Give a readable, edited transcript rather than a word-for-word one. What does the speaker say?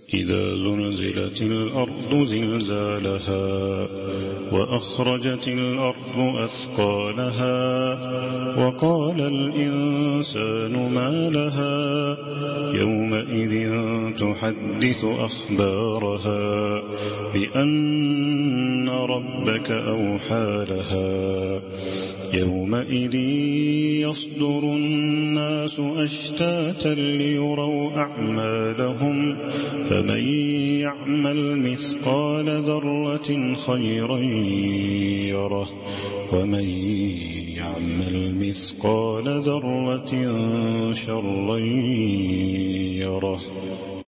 إذا زلزلت الأرض زلزالها وأخرجت الأرض أثقالها وقال الإنسان ما لها يومئذ تحدث أخبارها بأن ربك أوحى لها يومئذ يصدر الناس أشتاتا ليروا أعمالهم فمن يعمل مثقال ذرة خيرا يره ومن يعمل مثقال ذرة شرا يره.